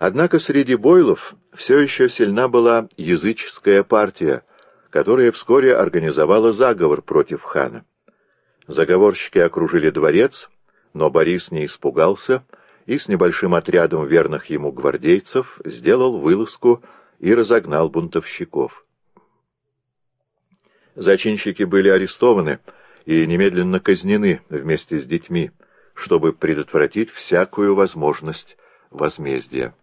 Однако среди бойлов все еще сильна была языческая партия, которая вскоре организовала заговор против хана. Заговорщики окружили дворец, но Борис не испугался и с небольшим отрядом верных ему гвардейцев сделал вылазку и разогнал бунтовщиков. Зачинщики были арестованы и немедленно казнены вместе с детьми, чтобы предотвратить всякую возможность возмездия.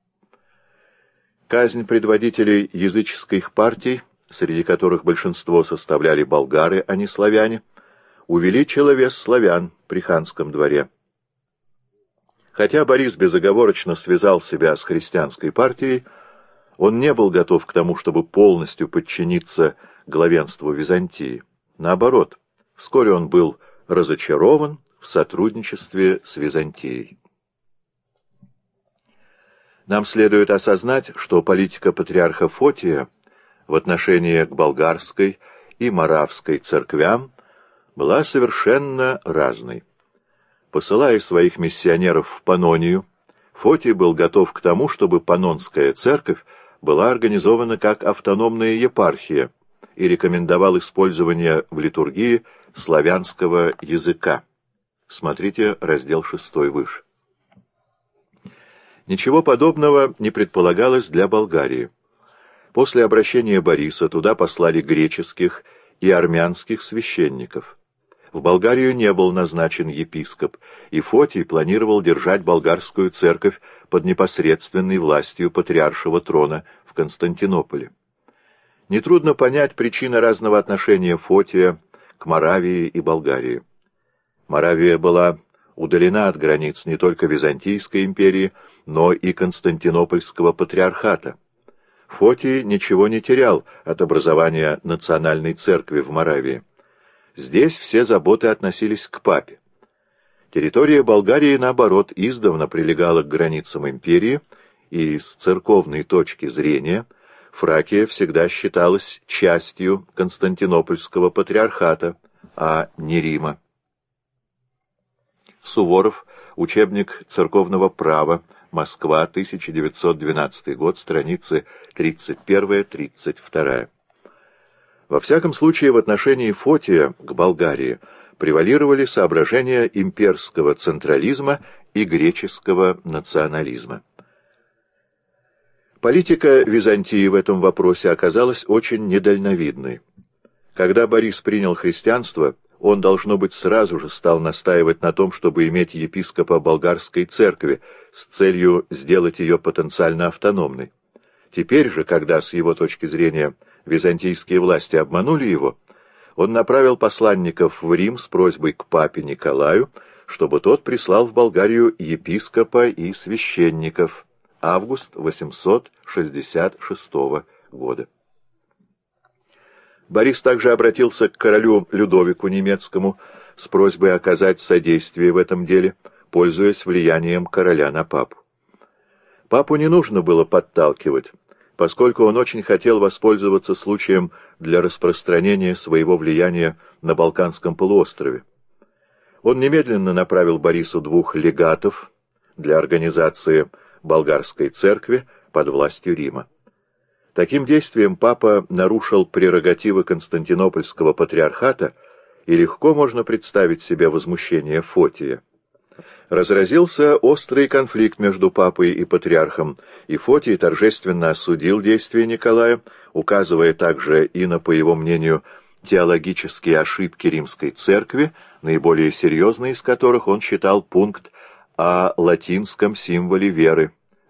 Казнь предводителей языческих партий, среди которых большинство составляли болгары, а не славяне, увеличила вес славян при ханском дворе. Хотя Борис безоговорочно связал себя с христианской партией, он не был готов к тому, чтобы полностью подчиниться главенству Византии. Наоборот, вскоре он был разочарован в сотрудничестве с Византией. Нам следует осознать, что политика патриарха Фотия в отношении к болгарской и моравской церквям была совершенно разной. Посылая своих миссионеров в Панонию, Фотий был готов к тому, чтобы Панонская церковь была организована как автономная епархия и рекомендовал использование в литургии славянского языка. Смотрите раздел 6 выше. Ничего подобного не предполагалось для Болгарии. После обращения Бориса туда послали греческих и армянских священников. В Болгарию не был назначен епископ, и Фотий планировал держать болгарскую церковь под непосредственной властью патриаршего трона в Константинополе. Нетрудно понять причины разного отношения Фотия к Моравии и Болгарии. Моравия была удалена от границ не только Византийской империи, но и Константинопольского патриархата. Фотий ничего не терял от образования национальной церкви в Моравии. Здесь все заботы относились к папе. Территория Болгарии, наоборот, издавна прилегала к границам империи, и с церковной точки зрения Фракия всегда считалась частью Константинопольского патриархата, а не Рима. Суворов, учебник церковного права, Москва, 1912 год, страницы 31-32. Во всяком случае, в отношении Фотия к Болгарии превалировали соображения имперского централизма и греческого национализма. Политика Византии в этом вопросе оказалась очень недальновидной. Когда Борис принял христианство, он, должно быть, сразу же стал настаивать на том, чтобы иметь епископа болгарской церкви с целью сделать ее потенциально автономной. Теперь же, когда с его точки зрения византийские власти обманули его, он направил посланников в Рим с просьбой к папе Николаю, чтобы тот прислал в Болгарию епископа и священников. Август 866 года. Борис также обратился к королю Людовику Немецкому с просьбой оказать содействие в этом деле, пользуясь влиянием короля на папу. Папу не нужно было подталкивать, поскольку он очень хотел воспользоваться случаем для распространения своего влияния на Балканском полуострове. Он немедленно направил Борису 2 легатов для организации болгарской церкви под властью Рима. Таким действием папа нарушил прерогативы Константинопольского патриархата, и легко можно представить себе возмущение Фотия. Разразился острый конфликт между папой и патриархом, и Фотий торжественно осудил действия Николая, указывая также и на, по его мнению, теологические ошибки римской церкви, наиболее серьезной из которых он считал пункт о латинском символе веры,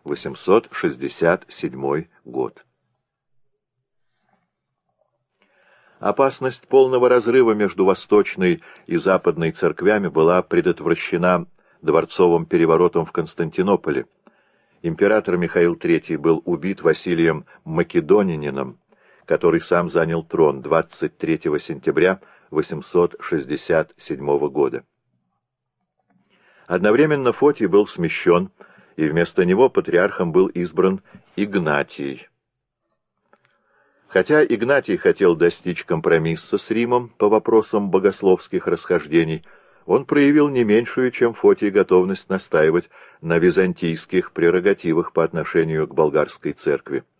867 год. Опасность полного разрыва между восточной и западной церквями была предотвращена дворцовым переворотом в Константинополе. Император Михаил III был убит Василием Македонинином, который сам занял трон 23 сентября 867 года. Одновременно Фотий был смещен, и вместо него патриархом был избран Игнатий. Хотя Игнатий хотел достичь компромисса с Римом по вопросам богословских расхождений, он проявил не меньшую, чем Фотий, готовность настаивать на византийских прерогативах по отношению к болгарской церкви.